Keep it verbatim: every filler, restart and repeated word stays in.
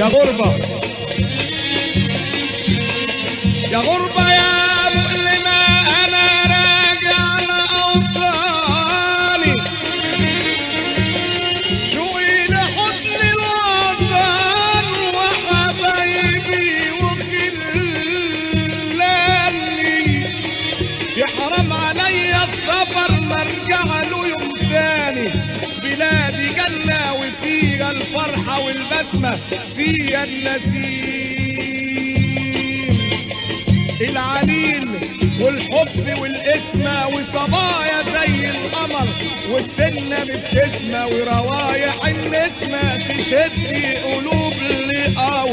يا غربة يا غربة يا مؤلمة أنا راجع لأوطاني شوقي لحضن الوطن وحبايبي وخلاني يحرم عليا السفر مرجع له يوم تاني بلادي جنة وفيها الفرحة والبسمة فيها النسيم العليل والحب والاسمة وصبايا زي القمر والسنة بابتسمة وروايح النسمة تشد قلوب لقمر